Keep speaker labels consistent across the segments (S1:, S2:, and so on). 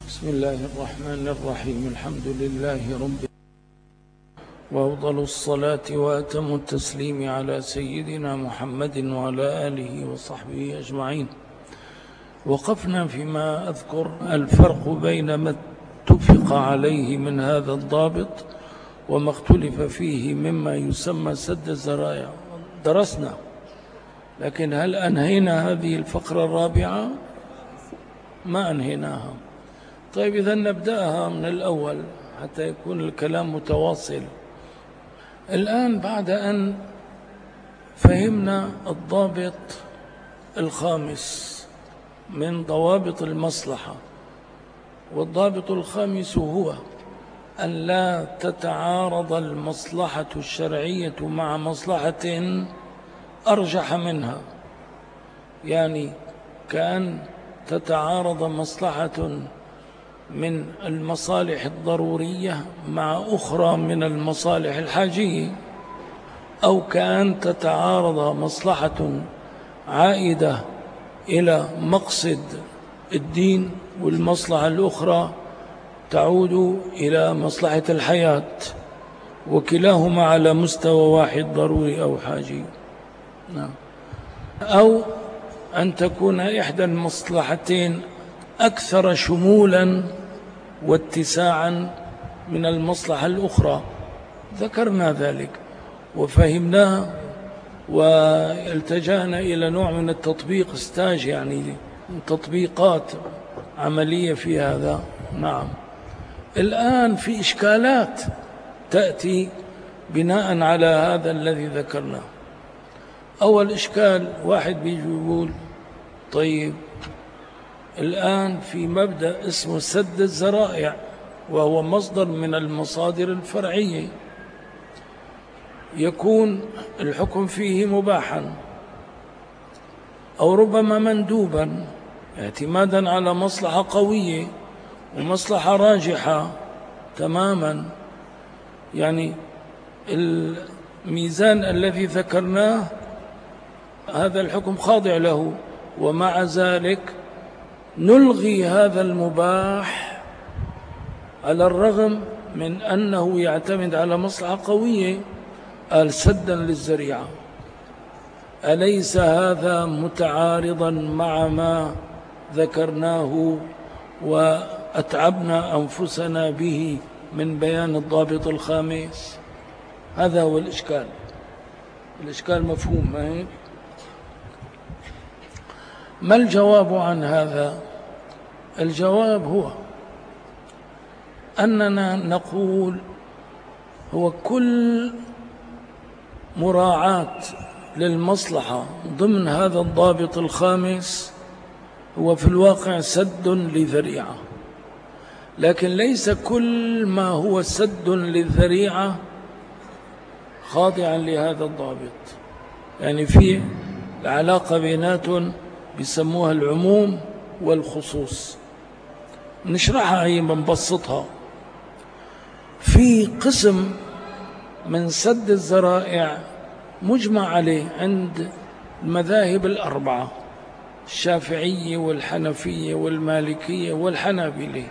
S1: بسم الله الرحمن الرحيم. الحمد لله رب وأفضل الصلاة وأتم التسليم على سيدنا محمد وعلى آله وصحبه أجمعين. وقفنا فيما أذكر الفرق بين ما اتفق عليه من هذا الضابط وما اختلف فيه مما يسمى سد الذرائع. درسنا، لكن هل أنهينا هذه الفقرة الرابعة؟ ما أنهيناها. طيب، إذا نبدأها من الأول حتى يكون الكلام متواصل. الآن بعد أن فهمنا الضابط الخامس من ضوابط المصلحة، والضابط الخامس هو أن لا تتعارض المصلحة الشرعية مع مصلحة أرجح منها، يعني كأن تتعارض مصلحة من المصالح الضرورية مع أخرى من المصالح الحاجية، أو كأن تتعارض مصلحة عائدة إلى مقصد الدين والمصلحة الأخرى تعود إلى مصلحة الحياة، وكلاهما على مستوى واحد ضروري أو حاجي. أو أن تكون إحدى المصلحتين أكثر شمولا واتساعا من المصلحة الأخرى. ذكرنا ذلك وفهمناه، والتجأنا إلى نوع من التطبيق استاج، يعني تطبيقات عملية في هذا. نعم، الآن في إشكالات تأتي بناء على هذا الذي ذكرناه. أول إشكال، واحد بيجي يقول طيب الآن في مبدأ اسمه سد الذرائع، وهو مصدر من المصادر الفرعية، يكون الحكم فيه مباحا أو ربما مندوبا اعتمادا على مصلحة قوية ومصلحة راجحة تماما. يعني الميزان الذي ذكرناه هذا الحكم خاضع له، ومع ذلك نلغي هذا المباح على الرغم من أنه يعتمد على مصلحة قوية، قال سدا للذريعة. أليس هذا متعارضا مع ما ذكرناه وأتعبنا أنفسنا به من بيان الضابط الخامس؟ هذا هو الإشكال. الإشكال مفهوم، ما هيك؟ ما الجواب عن هذا؟ الجواب هو أننا نقول هو كل مراعاة للمصلحة ضمن هذا الضابط الخامس هو في الواقع سد لذريعة، لكن ليس كل ما هو سد للذريعة خاضعا لهذا الضابط. يعني في العلاقة بيناتهم بيسموها العموم والخصوص. نشرحها هي، بنبسطها. في قسم من سد الذرائع مجمع عليه عند المذاهب الأربعة، الشافعية والحنفية والمالكية والحنابلة.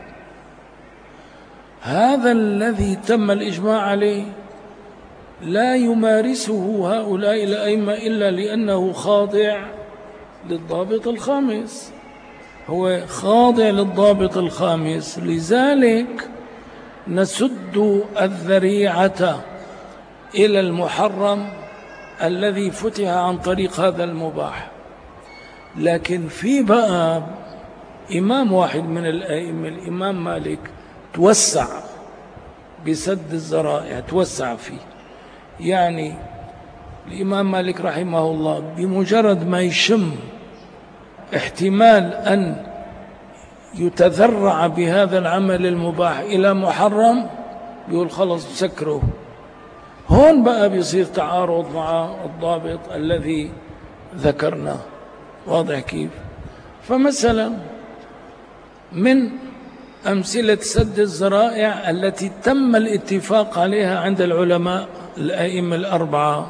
S1: هذا الذي تم الإجماع عليه لا يمارسه هؤلاء الأئمة إلا لأنه خاضع للضابط الخامس. هو خاضع للضابط الخامس، لذلك نسد الذريعة إلى المحرم الذي فتح عن طريق هذا المباح. لكن في بقى إمام واحد من الأئمة، الإمام مالك، توسع بسد الذرائع، توسع فيه. يعني الإمام مالك رحمه الله بمجرد ما يشم احتمال أن يتذرع بهذا العمل المباح إلى محرم بيقول خلص سكره. هون بقى بيصير تعارض مع الضابط الذي ذكرناه. واضح كيف؟ فمثلا من أمثلة سد الذرائع التي تم الاتفاق عليها عند العلماء الأئمة الأربعة،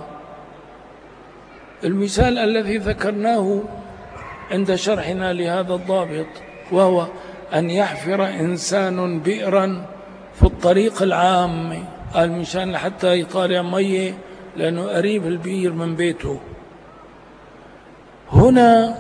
S1: المثال الذي ذكرناه عند شرحنا لهذا الضابط، وهو أن يحفر إنسان بئرا في الطريق العام، قال مشان حتى يطالع مية لأنه قريب البئر من بيته. هنا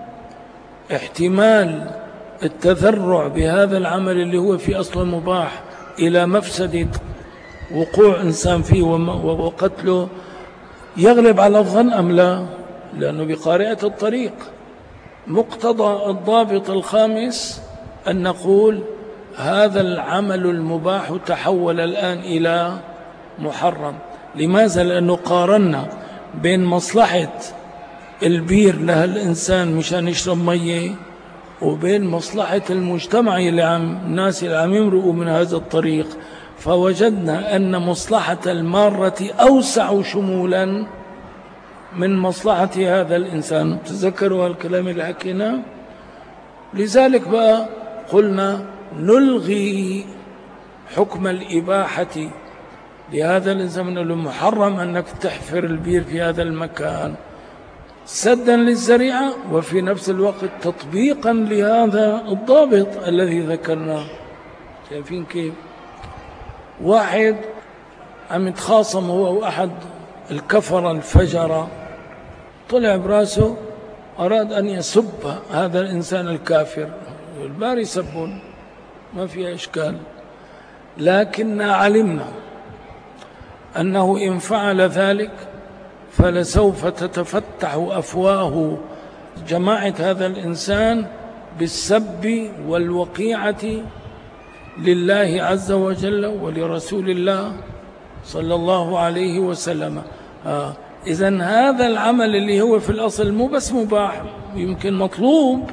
S1: احتمال التذرع بهذا العمل اللي هو في أصل مباح إلى مفسدة وقوع إنسان فيه وقتله يغلب على الظن أم لا؟ لأنه بقارئة الطريق. مقتضى الضابط الخامس أن نقول هذا العمل المباح تحول الآن إلى محرم. لماذا؟ لأنه قارنا بين مصلحة البير لها الإنسان مشان يشرب مية وبين مصلحة المجتمع الناس اللي عم يمرقوا من هذا الطريق، فوجدنا أن مصلحة المارة أوسع شمولا من مصلحة هذا الإنسان. تذكروا الكلام اللي حكيناه. لذلك بقى قلنا نلغي حكم الإباحة لهذا الإنسان من المحرم أنك تحفر البير في هذا المكان سدا للذريعة، وفي نفس الوقت تطبيقا لهذا الضابط الذي ذكرناه. شايفين كيف؟ واحد عم يتخاصم هو وأحد الكفر الفجرة، طلع براسه أراد أن يسب هذا الإنسان الكافر، الباري سبون ما فيها إشكال، لكننا علمنا أنه إن فعل ذلك فلسوف تتفتح أفواه جماعة هذا الإنسان بالسب والوقيعة لله عز وجل ولرسول الله صلى الله عليه وسلم. إذن هذا العمل اللي هو في الأصل مو بس مباح، يمكن مطلوب،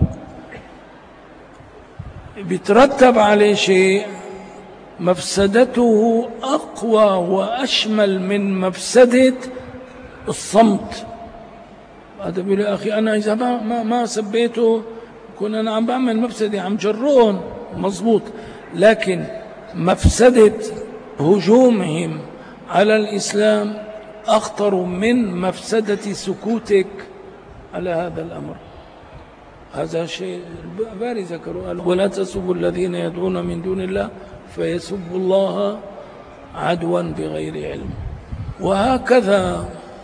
S1: بيترتب عليه شيء مفسدته أقوى وأشمل من مفسدة الصمت. هذا بيقول يا أخي أنا إذا ما سبيته كون أنا عم بعمل مفسدة، عم جرون مظبوط، لكن مفسدة هجومهم على الإسلام أخطر من مفسدة سكوتك على هذا الأمر. هذا شيء باري ذكروا، ولا تسبوا الذين يدعون من دون الله فيسبوا الله عدوا بغير علم. وهكذا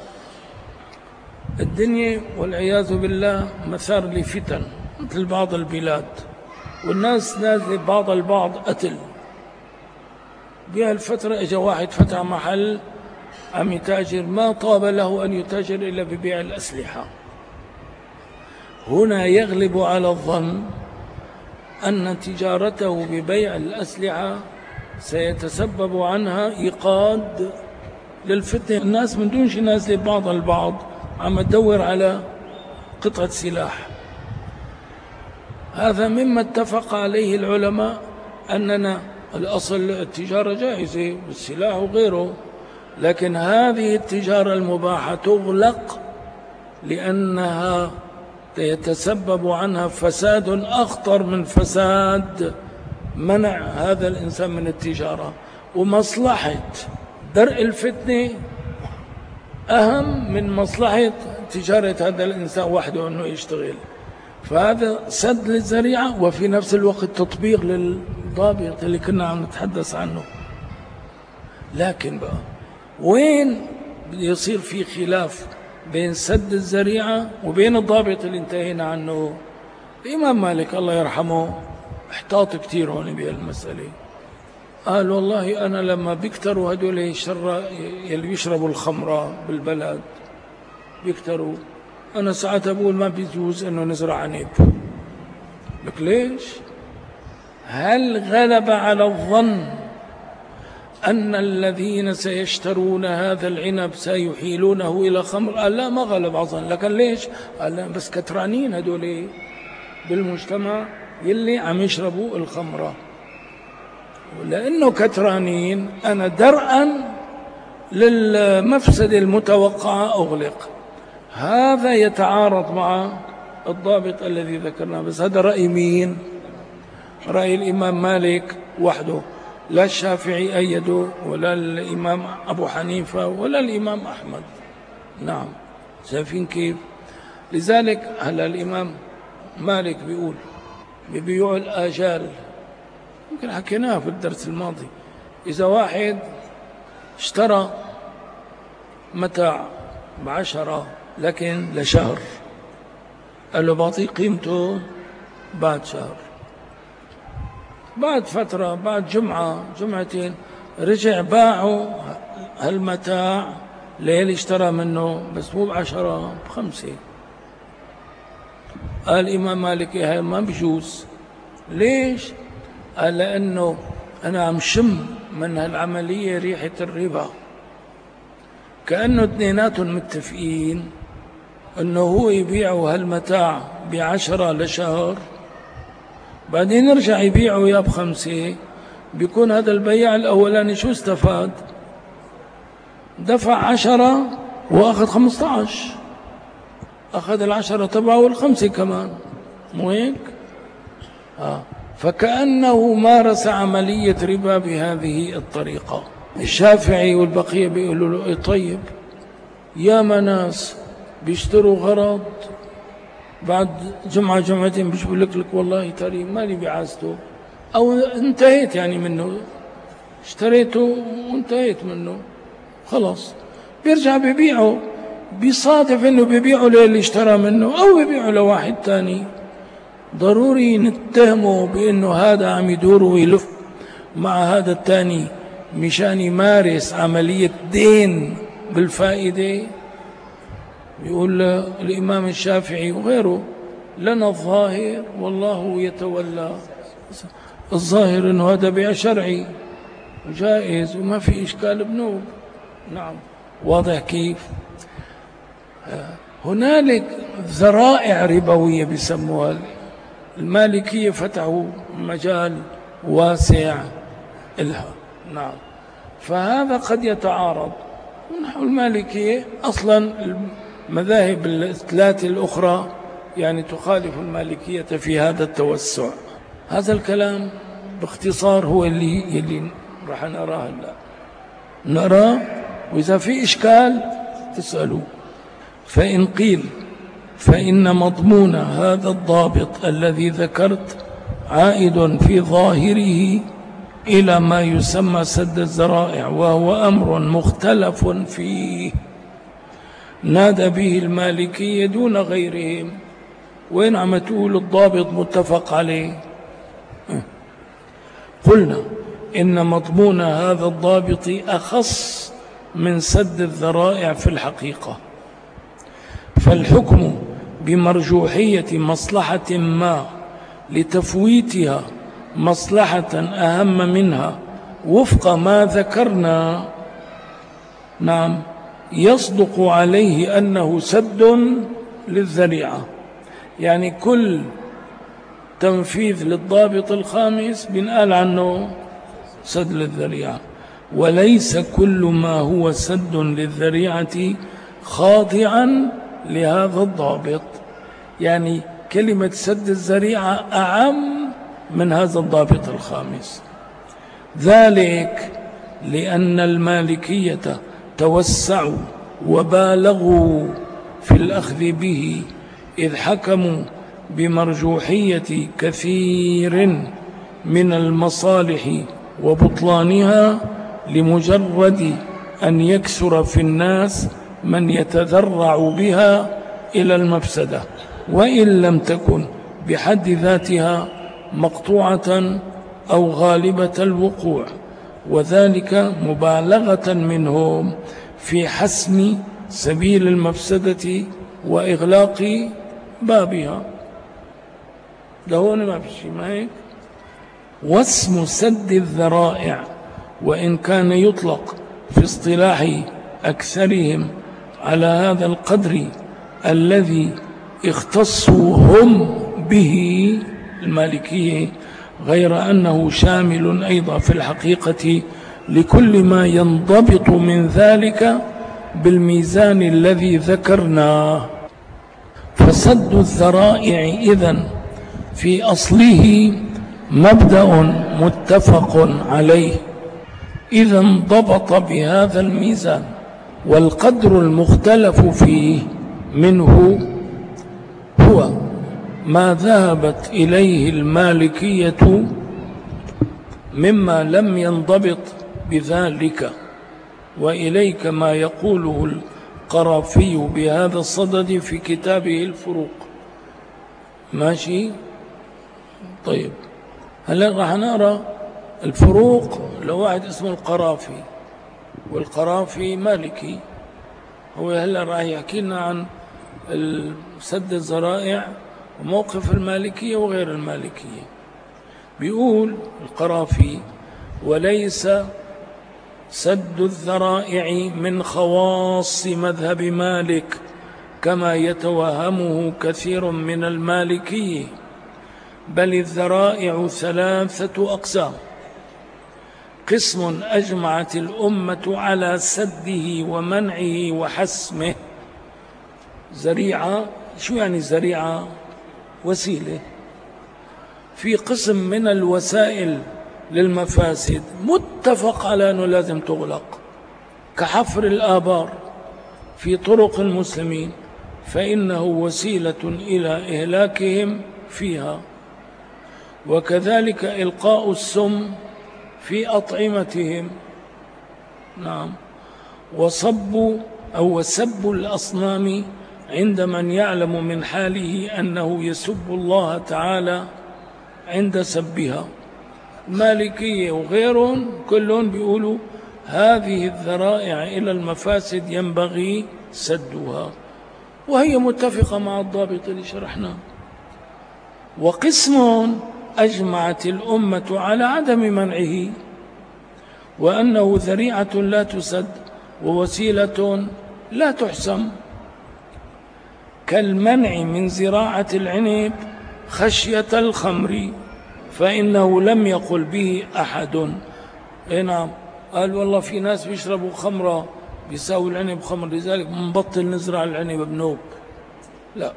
S1: الدنيا والعياذ بالله مثار لفتن مثل بعض البلاد، والناس نازل بعض البعض قتل. بهالفترة اجى واحد فتح محل عم يتاجر، ما طاب له أن يتاجر إلا ببيع الأسلحة. هنا يغلب على الظن أن تجارته ببيع الأسلحة سيتسبب عنها إيقاد للفتنة. الناس من دون شيء نازل بعض البعض عم تدور على قطعة سلاح. هذا مما اتفق عليه العلماء أننا الأصل التجارة جائزة بالسلاح وغيره، لكن هذه التجارة المباحة تغلق لأنها يتسبب عنها فساد أخطر من فساد منع هذا الإنسان من التجارة، ومصلحة درء الفتنة أهم من مصلحة تجارة هذا الإنسان وحده أنه يشتغل. فهذا سد للذريعة وفي نفس الوقت تطبيق للضابط اللي كنا عم نتحدث عنه. لكن بقى وين يصير في خلاف بين سد الذريعة وبين الضابط اللي انتهينا عنه؟ الإمام مالك الله يرحمه احتاط كتير هون بهالمسألة. قال والله أنا لما بيكتروا هدول يلي بيشربوا الخمرة بالبلد بيكتروا، أنا ساعات أقول ما بيجوز أنه نزرع عنب. لك ليش؟ هل غلب على الظن أن الذين سيشترون هذا العنب سيحيلونه إلى خمر؟ قال لا، ما غلب على الظن. لكن ليش؟ قال لا، بس كترانين هدول بالمجتمع يلي عم يشربوا الخمرة، ولأنه كترانين أنا درءا للمفسدة المتوقعة أغلق. هذا يتعارض مع الضابط الذي ذكرناه. بس هذا رأي مين؟ رأي الإمام مالك وحده، لا الشافعي أيده ولا الإمام أبو حنيفة ولا الإمام أحمد. نعم، شايفين كيف؟ لذلك هلا الإمام مالك بيقول ببيوع الآجال، يمكن حكيناها في الدرس الماضي. إذا واحد اشترى متاع ب10 لكن لشهر، قال له بعطيه قيمته بعد شهر، بعد فترة، بعد جمعة جمعتين، رجع باعوا هالمتاع ليلي اشترى منه، بس مو ب10، ب5. قال الإمام مالك هاي ما بجوز. ليش؟ قال لأنه أنا عم شم من هالعملية ريحة الربا، كأنه اثنيناتهم متفقين أنه هو يبيعوا هالمتاع ب10 لشهر، بعدين يرجع يبيعه يا ب5. بيكون هذا البياع الأولاني شو استفاد؟ دفع 10 وأخذ 15، أخذ 10 تبعه وال5 كمان، مو هيك؟ فكأنه مارس عملية ربا بهذه الطريقة. الشافعي والبقية بيقولوا له طيب، يا ناس بيشتروا غرض، بعد جمعة جمعتين بيجيبوا لك والله ترى مالي بعازته، أو انتهيت يعني منه، اشتريته وانتهيت منه خلاص، بيرجع بيبيعه. بيصادف انه بيبيعه للي اشترى منه او بيبيعه لواحد تاني، ضروري نتهمه بانه هذا عم يدور ويلف مع هذا التاني مشان يمارس عملية دين بالفائدة. يقول الإمام الشافعي وغيره لنا الظاهر والله يتولى. الظاهر انه هذا بيع شرعي وجائز وما في إشكال بنوب. نعم، واضح كيف؟ هنالك ذرائع ربوية بيسموها. المالكية فتحوا مجال واسع لها. نعم، فهذا قد يتعارض. ونحن المالكية أصلا المذاهب الثلاثة الأخرى يعني تخالف المالكية في هذا التوسع. هذا الكلام باختصار هو اللي راح نراه هلا، نراه، وإذا في إشكال تسألوا. فإن قيل فإن مضمون هذا الضابط الذي ذكرت عائد في ظاهره إلى ما يسمى سد الذرائع، وهو أمر مختلف فيه نادى به المالكية دون غيرهم. وين عم تقول الضابط متفق عليه؟ قلنا إن مضمون هذا الضابط أخص من سد الذرائع في الحقيقة، فالحكم بمرجوحية مصلحة ما لتفويتها مصلحة أهم منها وفق ما ذكرنا، نعم، يصدق عليه أنه سد للذريعة. يعني كل تنفيذ للضابط الخامس بنقال عنه سد للذريعة، وليس كل ما هو سد للذريعة خاضعا لهذا الضابط. يعني كلمة سد الذريعة أعم من هذا الضابط الخامس. ذلك لأن المالكية توسعوا وبالغوا في الأخذ به، إذ حكموا بمرجوحية كثير من المصالح وبطلانها لمجرد أن يكثر في الناس من يتذرع بها إلى المفسدة، وإن لم تكن بحد ذاتها مقطوعة أو غالبة الوقوع، وذلك مبالغة منهم في حسم سبيل المفسدة وإغلاق بابها. لهون ما في شيء، ما هيك؟ واسم سد الذرائع وإن كان يطلق في اصطلاح أكثرهم على هذا القدر الذي اختصوا هم به المالكية، غير أنه شامل أيضا في الحقيقة لكل ما ينضبط من ذلك بالميزان الذي ذكرناه. فسد الذرائع إذن في أصله مبدأ متفق عليه إذا انضبط بهذا الميزان، والقدر المختلف فيه منه هو ما ذهبت إليه المالكية مما لم ينضبط بذلك، وإليك ما يقوله القرافي بهذا الصدد في كتابه الفروق. ماشي؟ طيب هلا راح نقرأ الفروق لواحد اسمه القرافي، والقرافي مالكي. هو هلا راح يحكي لنا عن سد الذرائع وموقف المالكية وغير المالكية. بيقول القرافي: وليس سد الذرائع من خواص مذهب مالك كما يتوهمه كثير من المالكية، بل الذرائع 3 أقسام: قسم أجمعت الأمة على سده ومنعه وحسمه. ذريعة، شو يعني ذريعة؟ وسيلة. في قسم من الوسائل للمفاسد متفق على أنه لازم تغلق، كحفر الآبار في طرق المسلمين، فإنه وسيلة إلى إهلاكهم فيها. وكذلك إلقاء السم في أطعمتهم. نعم. وسب الأصنام عند من يعلم من حاله أنه يسب الله تعالى عند سبها. المالكية وغيرهم كلهم بيقولوا هذه الذرائع إلى المفاسد ينبغي سدها، وهي متفقة مع الضابط اللي شرحناه. وقسم أجمعت الأمة على عدم منعه، وأنه ذريعة لا تسد ووسيلة لا تحسم، كالمنع من زراعة العنب خشية الخمر، فإنه لم يقل به أحد. نعم، قال والله في ناس بيشربوا خمرة بيساوي العنب خمر، لذلك نبطل نزرع العنب بنوب. لا.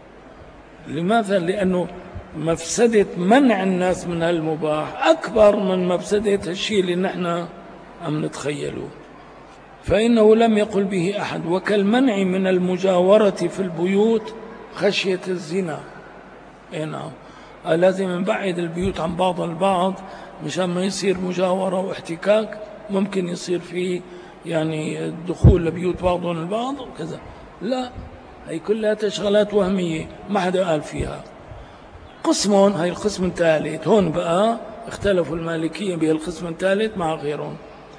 S1: لماذا؟ لأنه مفسدة منع الناس من هالمباح أكبر من مفسدة الشيء اللي نحن عم نتخيله. فإنه لم يقل به أحد. وكالمنع من المجاورة في البيوت خشية الزنا. نعم، لازم نبعد البيوت عن بعض البعض مشان ما يصير مجاورة واحتكاك، ممكن يصير فيه يعني الدخول لبيوت بعضهم البعض وكذا. لا، هي كلها تشغلات وهمية ما حدا قال فيها. قسم، هي القسم الثالث، هون بقى اختلفوا المالكية بهالقسم الثالث مع غيرهم.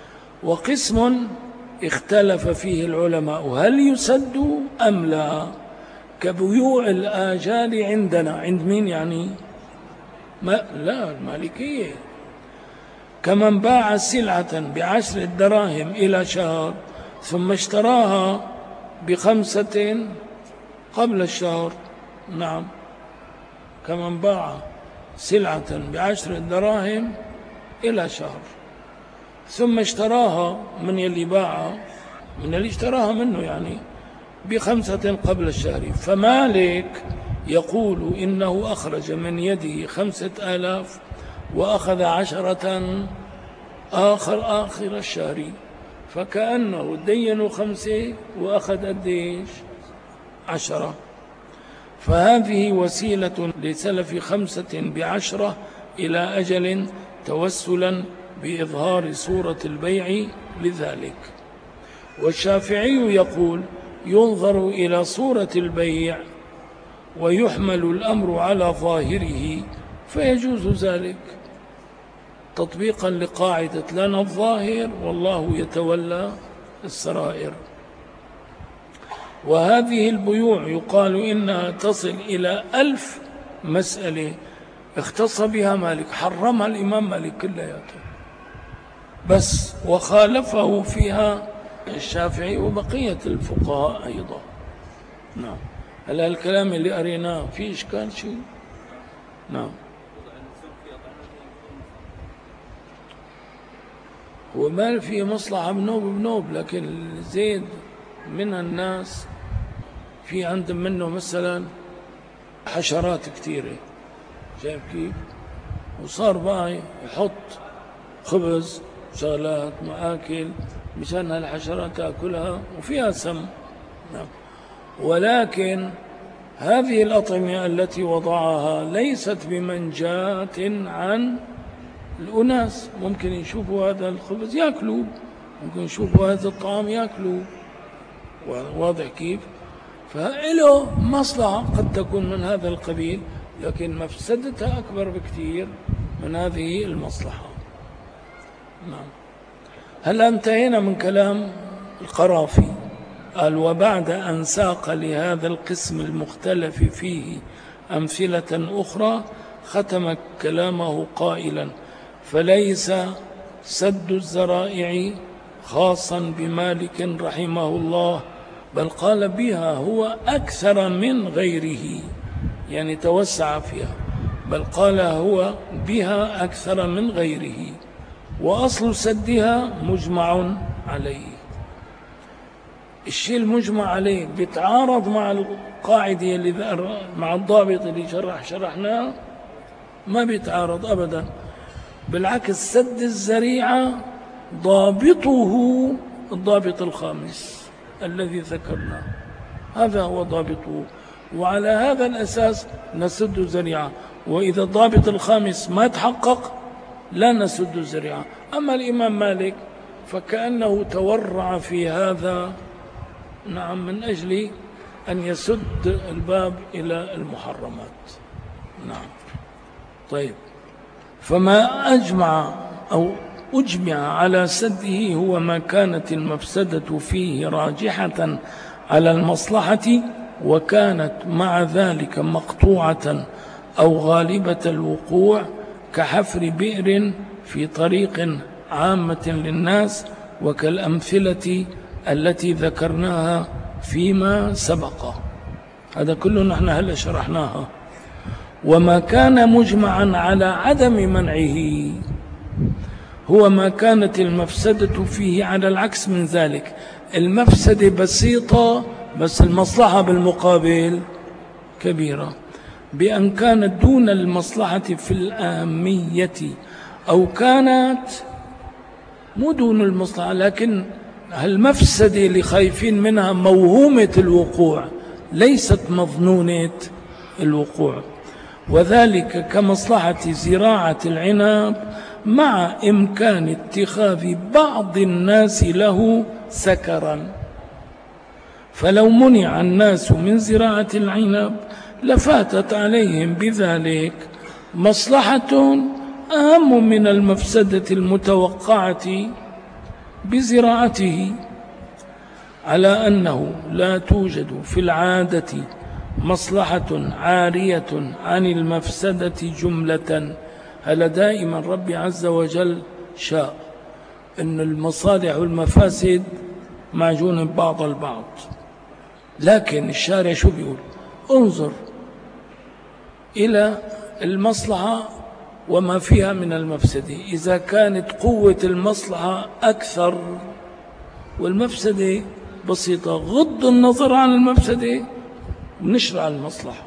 S1: وقسم اختلف فيه العلماء هل يسد أم لا، كبيوع الآجال عندنا. عند مين يعني؟ لا، المالكية. كمن باع سلعة ب10 دراهم إلى شهر ثم اشتراها ب5 قبل الشهر. نعم، كمن باع سلعة ب10 دراهم إلى شهر ثم اشتراها من يلي باعها، من اللي اشتراها منه يعني، ب5 قبل الشهر. فمالك يقول إنه أخرج من يده 5000 وأخذ 10 آخر الشهر، فكأنه دينوا 5 وأخذ قديش 10. فهذه وسيلة لسلف 5 ب10 إلى أجل توسلا بإظهار صورة البيع لذلك. والشافعي يقول ينظر إلى صورة البيع ويحمل الأمر على ظاهره فيجوز ذلك، تطبيقا لقاعدة لنا الظاهر والله يتولى السرائر. وهذه البيوع يقال إنها تصل إلى 1000 مسألة اختص بها مالك، حرمها الإمام مالك كلياته بس، وخالفه فيها الشافعي وبقية الفقهاء أيضا. نعم. هل الكلام اللي قريناه في إشكال شيء؟ نعم. هو ما في مصلحة بنوب، لكن زيد من الناس في عندهم منه مثلا حشرات كثيرة، شايف كيف؟ وصار بقى يحط خبز شغلات مآكل مشان هالحشرات تأكلها وفيها سم. نعم. ولكن هذه الأطعمة التي وضعها ليست بمنجاة عن الأناس. ممكن يشوفوا هذا الخبز يأكلوا، ممكن يشوفوا هذا الطعام يأكلوا، واضح كيف؟ فإله مصلحة قد تكون من هذا القبيل، لكن مفسدتها أكبر بكثير من هذه المصلحة. نعم. هل انتهينا من كلام القرافي؟ قال: وبعد أن ساق لهذا القسم المختلف فيه أمثلة أخرى ختم كلامه قائلا: فليس سد الذرائع خاصا بمالك رحمه الله، بل قال بها هو أكثر من غيره، يعني توسع فيها، بل قال هو بها أكثر من غيره، وأصل سدها مجمع عليه. الشيء المجمع عليه بيتعارض مع القاعدة مع الضابط اللي شرحناه؟ ما بيتعارض أبدا، بالعكس سد الذريعة ضابطه الضابط الخامس الذي ذكرناه، هذا هو ضابطه، وعلى هذا الأساس نسد الذريعة. وإذا الضابط الخامس ما تحقق لا نسد الذريعة. أما الإمام مالك فكأنه تورع في هذا، نعم، من أجل أن يسد الباب إلى المحرمات. نعم. طيب، فما أجمع على سده هو ما كانت المفسدة فيه راجحة على المصلحة، وكانت مع ذلك مقطوعة أو غالبة الوقوع، كحفر بئر في طريق عامة للناس، وكالأمثلة التي ذكرناها فيما سبق. هذا كله نحن هلا شرحناها. وما كان مجمعا على عدم منعه هو ما كانت المفسدة فيه على العكس من ذلك. المفسدة بسيطة بس المصلحة بالمقابل كبيرة، بأن كانت دون المصلحة في الأهمية، أو كانت مو دون المصلحة لكن المفسدة اللي خايفين منها موهومة الوقوع ليست مظنونة الوقوع، وذلك كمصلحة زراعة العنب مع إمكان اتخاذ بعض الناس له سكرا. فلو منع الناس من زراعة العنب لفاتت عليهم بذلك مصلحة أهم من المفسدة المتوقعة بزراعته، على أنه لا توجد في العادة مصلحة عارية عن المفسدة جملة. هل دائما ربي عز وجل شاء أن المصالح والمفاسد معجون ببعض البعض، لكن الشارع شو بيقول؟ انظر إلى المصلحة وما فيها من المفسدة. إذا كانت قوة المصلحة أكثر والمفسدة بسيطة، غض النظر عن المفسدة ونشرع المصلحة.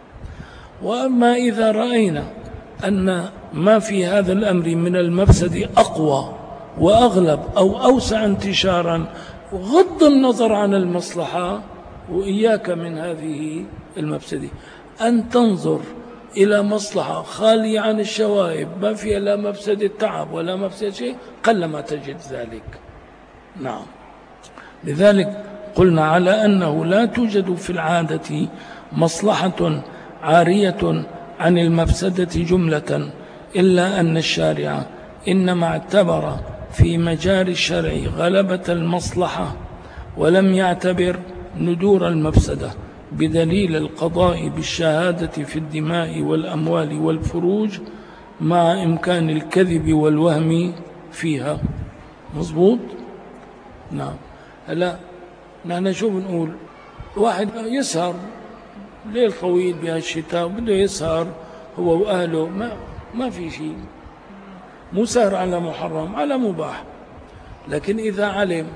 S1: وأما إذا رأينا أن ما في هذا الأمر من المفسدة أقوى وأغلب أو أوسع انتشارا، غض النظر عن المصلحة وإياك من هذه المفسدة. أن تنظر إلى مصلحة خالية عن الشوائب ما فيها لا مفسدة تعب ولا مفسدة شيء، قلما تجد ذلك. نعم. لذلك قلنا على أنه لا توجد في العادة مصلحة عارية عن المفسدة جملة، إلا أن الشارع إنما اعتبر في مجال الشرع غلبة المصلحة، ولم يعتبر ندور المفسدة، بدليل القضاء بالشهادة في الدماء والأموال والفروج مع إمكان الكذب والوهم فيها. مظبوط؟ نعم. هلا نحن شو بنقول؟ واحد يسهر ليل طويل بهالشتاء بده يسهر هو وأهله، ما في شيء، مو سهر على محرم، على مباح. لكن إذا علم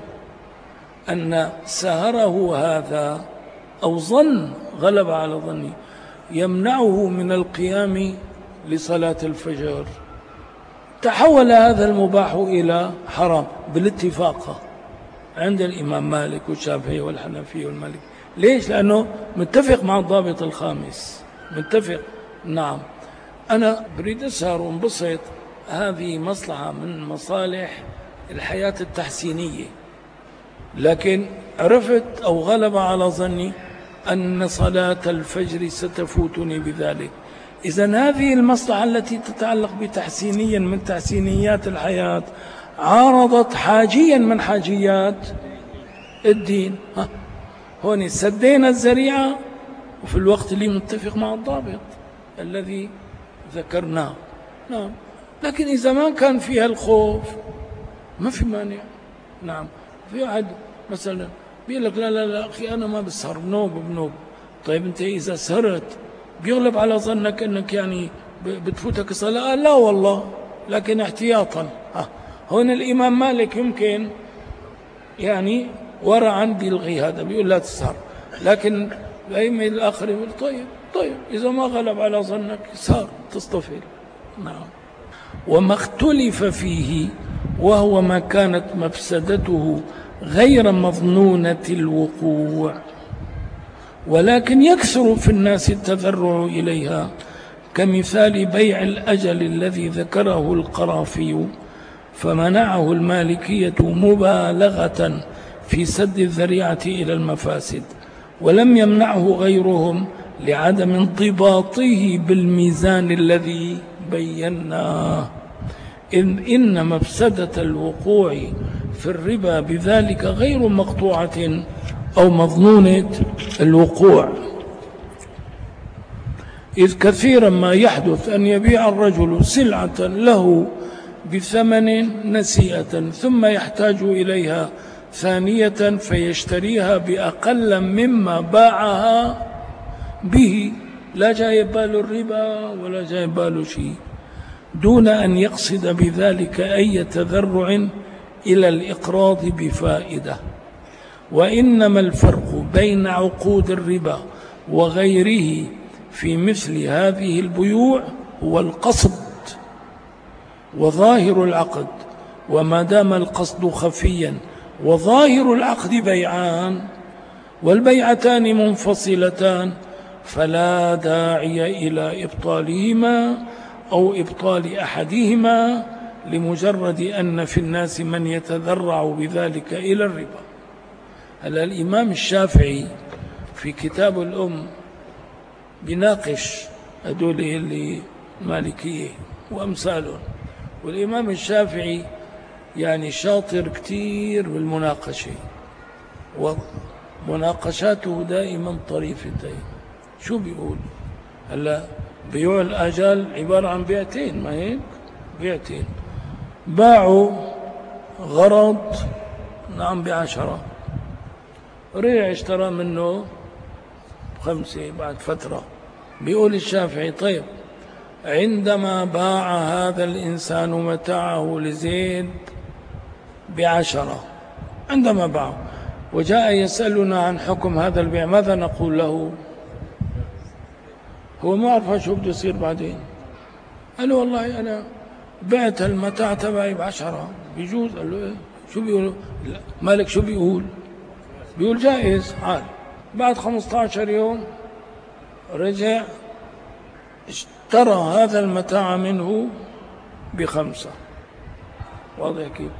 S1: أن سهره هذا أو ظن غلب على ظني يمنعه من القيام لصلاة الفجر، تحول هذا المباح إلى حرام بالاتفاق عند الإمام مالك والشافعي والحنفي والمالك. ليش؟ لأنه متفق مع الضابط الخامس، متفق. نعم. أنا بريد أسهر وانبسط، هذه مصلحة من مصالح الحياة التحسينية، لكن عرفت أو غلب على ظني أن صلاة الفجر ستفوتني بذلك. إذن هذه المصلحة التي تتعلق بتحسينيا من تحسينيات الحياة عارضت حاجيا من حاجيات الدين. هون سدينا الذريعة وفي الوقت اللي متفق مع الضابط الذي ذكرناه. نعم. لكن إذا ما كان فيها الخوف ما في مانع. نعم. في واحد مثلا بيقول لك لا أخي أنا ما بسهر، بنوب. طيب أنت إذا سهرت بيغلب على ظنك أنك يعني بتفوتك الصلاة؟ لا والله، لكن احتياطا. هون الإمام مالك يمكن يعني ورعا بيلغي هذا، بيقول لا تسهر، لكن الأئمة الآخر يقول طيب إذا ما غلب على ظنك سهر تصطفل. نعم. وما اختلف فيه وهو ما كانت مفسدته غير مظنونة الوقوع، ولكن يكثر في الناس التذرع إليها، كمثال بيع الأجل الذي ذكره القرافي، فمنعه المالكية مبالغة في سد الذريعة إلى المفاسد، ولم يمنعه غيرهم لعدم انضباطه بالميزان الذي بيناه، إن مفسدة الوقوع في الربا بذلك غير مقطوعة أو مظنونة الوقوع، إذ كثيرا ما يحدث أن يبيع الرجل سلعة له بثمن نسيئة ثم يحتاج إليها ثانية فيشتريها بأقل مما باعها به، لا جاي باله الربا ولا جاي باله شيء، دون أن يقصد بذلك أي تذرع إلى الإقراض بفائدة. وإنما الفرق بين عقود الربا وغيره في مثل هذه البيوع هو القصد وظاهر العقد، وما دام القصد خفيا وظاهر العقد بيعان والبيعتان منفصلتان فلا داعي إلى إبطالهما أو إبطال أحدهما لمجرد أن في الناس من يتذرع بذلك إلى الربا. هلا الإمام الشافعي في كتاب الأم بيناقش هدول اللي مالكية وأمثالهم، والإمام الشافعي يعني شاطر كتير بالمناقشة، ومناقشاته دائما طريفتين. شو بيقول؟ هلا بيوع الآجال عبارة عن بيعتين، ما هيك؟ بيعتين باعوا غرض نعم ب10، رجع اشترى منه ب5 بعد فترة. بيقول الشافعي طيب عندما باع هذا الإنسان متاعه لزيد ب10، عندما باعه وجاء يسألنا عن حكم هذا البيع ماذا نقول له؟ هو ما عرف شو بده يصير بعدين. قال له والله أنا بعت المتاع تبعي ب10، بيجوز؟ قال له إيه؟ شو بيقول مالك؟ شو بيقول؟ بيقول جائز. عال بعد 15 يوم رجع اشترى هذا المتاع منه ب5. واضح كيف؟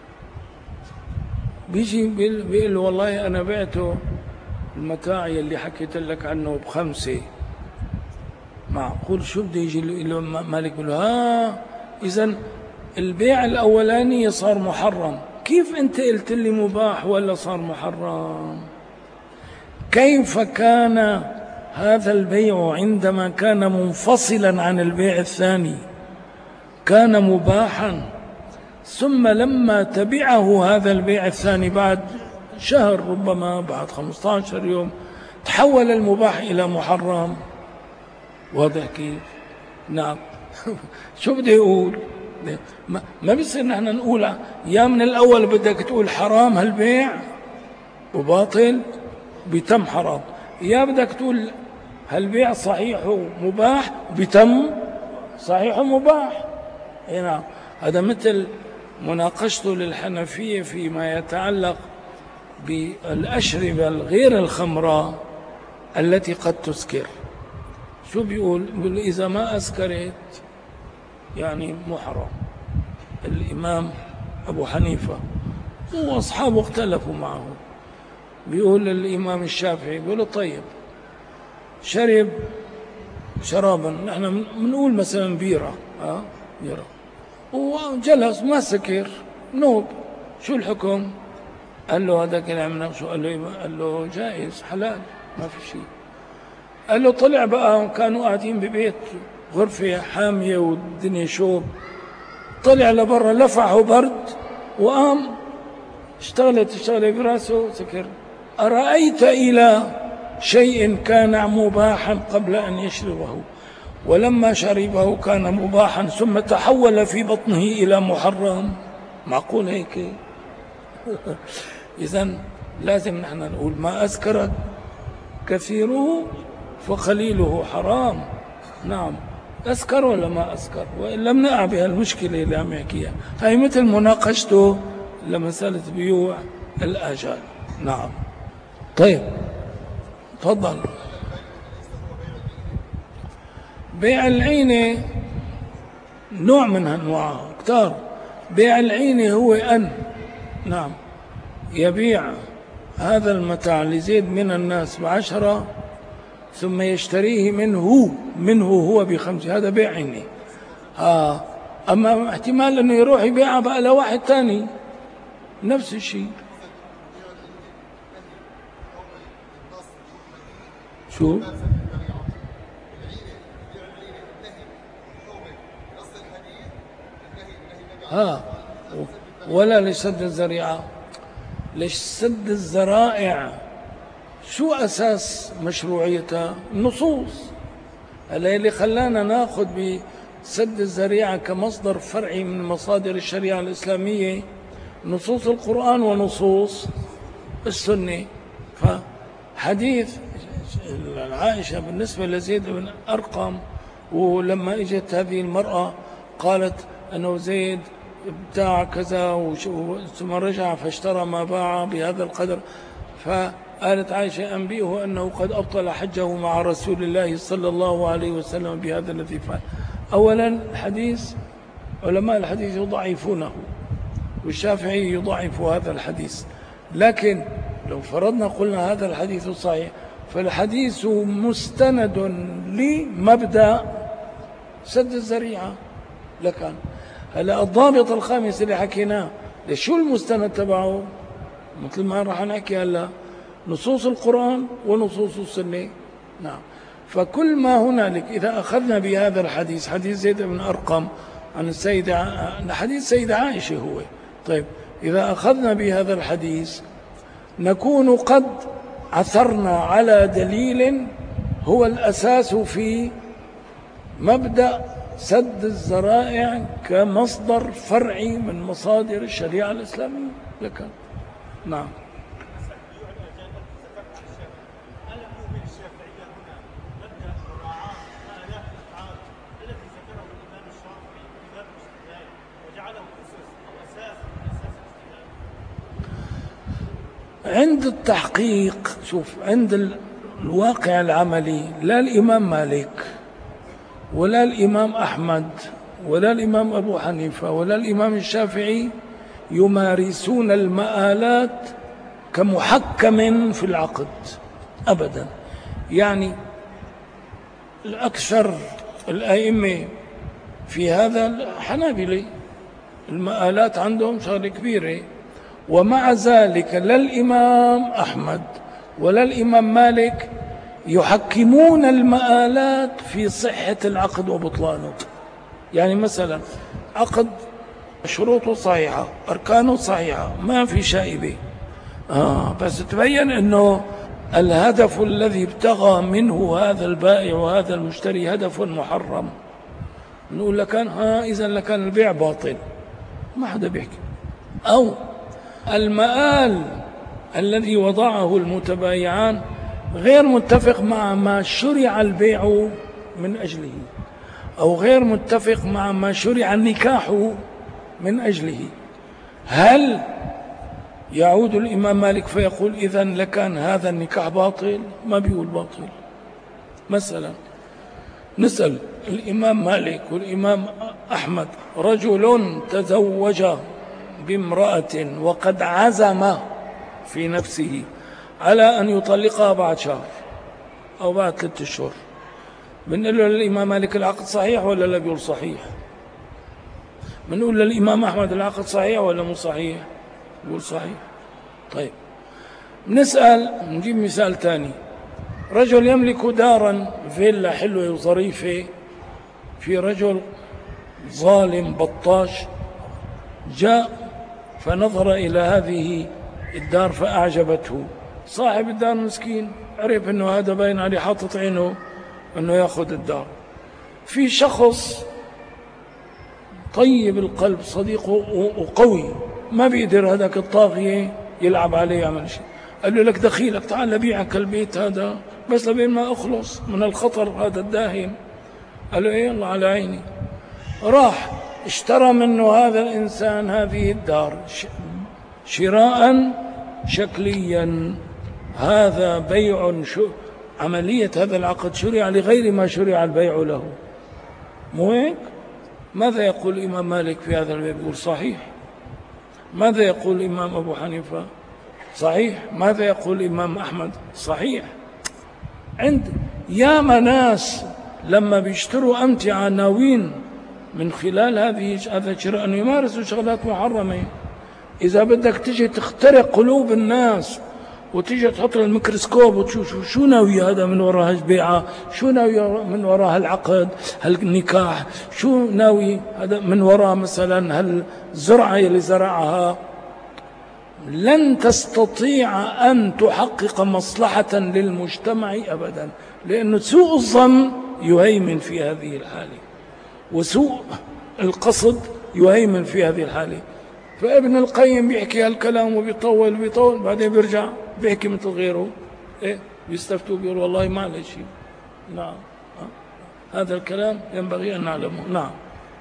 S1: بيجي بيقول له والله أنا بعته المتاع اللي حكيت لك عنه ب5. معقول؟ شو بده يجي له مالك بيقول له إذن البيع الأولاني صار محرم، كيف أنت قلت لي مباح ولا صار محرم؟ كيف كان هذا البيع عندما كان منفصلا عن البيع الثاني كان مباحا، ثم لما تبعه هذا البيع الثاني بعد شهر ربما بعد 15 يوم تحول المباح إلى محرم؟ واضح كيف؟ نعم. شو بدي أقول؟ ما بيصير نحن نقول يا من الأول بدك تقول حرام هالبيع وباطل بتم حرام، يا بدك تقول هالبيع صحيح ومباح بتم صحيح ومباح. نعم. هذا مثل مناقشته للحنفية فيما يتعلق بالأشربة الغير الخمراء التي قد تسكر. شو بيقول إذا ما أسكرت يعني محرم. الإمام أبو حنيفة وأصحابه اختلفوا معه. بيقول الإمام الشافعي بيقول طيب شرب شرابا، نحن بنقول مثلا بيرة بيرة وجلس ما سكر نوب، شو الحكم؟ قال له هذا كلام شو؟ قال له جائز حلال ما في شيء. قال له طلع بقى، كانوا قاعدين ببيت غرفة حامية والدنيا شوب، طلع لبرا لفعه برد وقام اشتغلت براسه سكر. أرأيت إلى شيء كان مباحا قبل أن يشربه ولما شربه كان مباحا ثم تحول في بطنه إلى محرم؟ معقول هيك؟ إذن لازم نحن نقول ما أسكر كثيره فقليله حرام. نعم أسكر ولا ما أسكر، وإن لم نقع بها المشكلة اللي عم يحكيها. هاي مثل مناقشته لمسألة بيوع الآجال. نعم طيب تفضل. بيع العينة نوع من أنواعها كتار. بيع العينة هو أن نعم يبيع هذا المتاع لزيد من الناس ب10 ثم يشتريه منه هو ب5، هذا بيع عينة. أما احتمال أنه يروح يبيعها بقى لواحد تاني نفس الشيء. شو ولا لسد الذريعة. ليش سد الذرائع؟ شو أساس مشروعيتها؟ النصوص. اللي خلانا ناخذ بسد الذريعة كمصدر فرعي من مصادر الشريعة الإسلامية نصوص القرآن ونصوص السنة. فحديث عائشة بالنسبة لزيد بن أرقم، ولما اجت هذه المرأة قالت أنه زيد ابتاع كذا ثم رجع فاشترى ما باع بهذا القدر، فقالت عائشة أنبئه أنه قد أبطل حجه مع رسول الله صلى الله عليه وسلم بهذا الذي فعل. أولا الحديث علماء الحديث يضعفونه والشافعي يضعف هذا الحديث، لكن لو فرضنا قلنا هذا الحديث صحيح فالحديث مستند لمبدأ سد الذريعة لكان. هلا الضابط الخامس اللي حكيناه شو المستند تبعه؟ مثل ما راح نحكي هلا نصوص القرآن ونصوص السنة. نعم فكل ما هنالك إذا أخذنا بهذا الحديث حديث زيد بن أرقم عن حديث سيدة عائشة هو. طيب إذا أخذنا بهذا الحديث نكون قد عثرنا على دليل هو الأساس في مبدأ سد الذرائع كمصدر فرعي من مصادر الشريعة الإسلامية لك. نعم عند التحقيق. شوف عند الواقع العملي لا الإمام مالك ولا الإمام أحمد ولا الإمام أبو حنيفة ولا الإمام الشافعي يمارسون المآلات كمحكم في العقد أبدا. يعني الأكثر الأئمة في هذا الحنابلة المآلات عندهم شغلة كبيرة، ومع ذلك لا الإمام أحمد ولا الإمام مالك يحكمون المآلات في صحة العقد وبطلانه. يعني مثلا عقد شروطه صحيحة أركانه صحيحة ما في شائبة، بس تبين أنه الهدف الذي ابتغى منه هذا البائع وهذا المشتري هدف محرم، نقول لكان إذا لكان البيع باطل، ما حدا بيحكي. أو المآل الذي وضعه المتبايعان غير متفق مع ما شرع البيع من أجله، أو غير متفق مع ما شرع النكاح من أجله. هل يعود الإمام مالك فيقول إذن لكان هذا النكاح باطل؟ ما بيقول باطل. مثلا نسأل الإمام مالك والإمام أحمد: رجل تزوج بامرأة وقد عزم في نفسه على أن يطلقها بعد شهر أو بعد 3 أشهر، بنقول له للإمام مالك العقد صحيح ولا لا؟ بيقول صحيح. بنقول للإمام أحمد العقد صحيح ولا مو صحيح؟ بيقول صحيح. طيب نسأل، نجيب مثال تاني: رجل يملك دارا فيلا حلوة وظريفة، في رجل ظالم بطاش جاء فنظر إلى هذه الدار فأعجبته. صاحب الدار مسكين عرف أنه هذا باين عليه حاطط عينه أنه يأخذ الدار. في شخص طيب القلب صديقه وقوي ما بيقدر هذاك الطاغية يلعب عليه يعمل شيء، قال له: لك دخيلك، تعال بيعك البيت هذا بس لبين ما أخلص من الخطر هذا الداهم. قال له: إيه الله على عيني. راح اشترى منه هذا الإنسان هذه الدار شراء شكليا. هذا بيع عملية هذا العقد شرع لغير ما شرع البيع له، مو هيك؟ ماذا يقول الإمام مالك في هذا البيع؟ يقول صحيح. ماذا يقول الإمام أبو حنيفة؟ صحيح. ماذا يقول الإمام أحمد؟ صحيح. عند يا ناس لما بيشتروا أمتعة ناوين من خلال هذا الشراء أن يمارسوا شغلات محرمة. إذا بدك تجي تخترق قلوب الناس وتيجي تحط الميكروسكوب وتشوف شو ناوي هذا من وراء البيعة، شو ناوي من وراء العقد هالنكاح، شو ناوي هذا من وراء مثلا هالزرعة اللي زرعها، لن تستطيع أن تحقق مصلحة للمجتمع أبدا، لأن سوء الظن يهيمن في هذه الحالة وسوء القصد يهيمن في هذه الحالة. فابن القيم بيحكي هالكلام وبيطول بعدين بيرجع بيحكي مثل غيره، إيه بيستفتوا بيقول والله ما عليه شيء. نعم، هذا الكلام ينبغي أن نعلمه. نعم.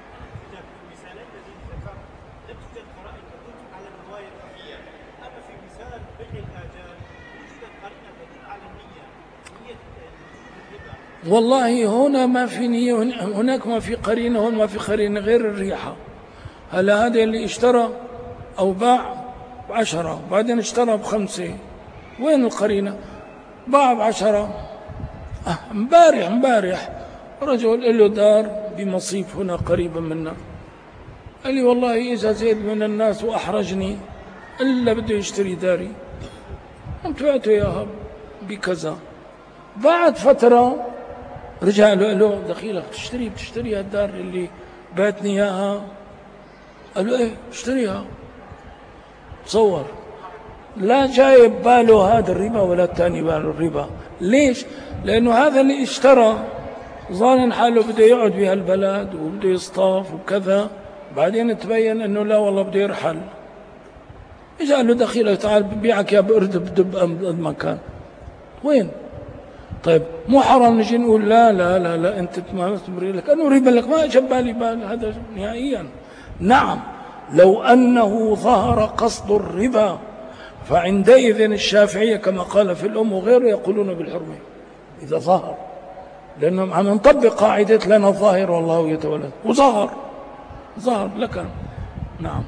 S1: والله هنا ما في نية، هناك ما في قرينة، هون ما في قرينة غير الريحة. هلا هذا اللي اشترى أو باع ب10 بعدين اشترى ب5، وين القرينة؟ باع ب10. امبارح رجل له دار بمصيف هنا قريبا منا، قال لي والله إذا زيد من الناس وأحرجني إلا بده يشتري داري، قمت بعته إياها بكذا. بعد فترة رجع له دخيلك بتشتري هالدار اللي بعتني إياها؟ قال له إيه اشتريها. تصور لا جايب باله هذا الربا ولا الثاني باله الربا. ليش؟ لأنه هذا اللي اشترى ظان حاله بده يقعد بهالبلد وبده يصطاف وكذا، بعدين تبين أنه لا والله بده يرحل. إجا قال له دخيلك تعال ببيعك يا بقرد بدب قد ما كان. وين؟ طيب مو حرام نجي نقول لا لا لا لا أنت ما تمري لك أنه ربا لك؟ ما جاب بالي بال هذا نهائيا. نعم لو أنه ظهر قصد الربا فعندئذ الشافعية كما قال في الأم وغيره يقولون بالحرمة إذا ظهر، لأنهم عم نطبق قاعدة لنا الظاهر والله يتولى، وظهر لك. نعم.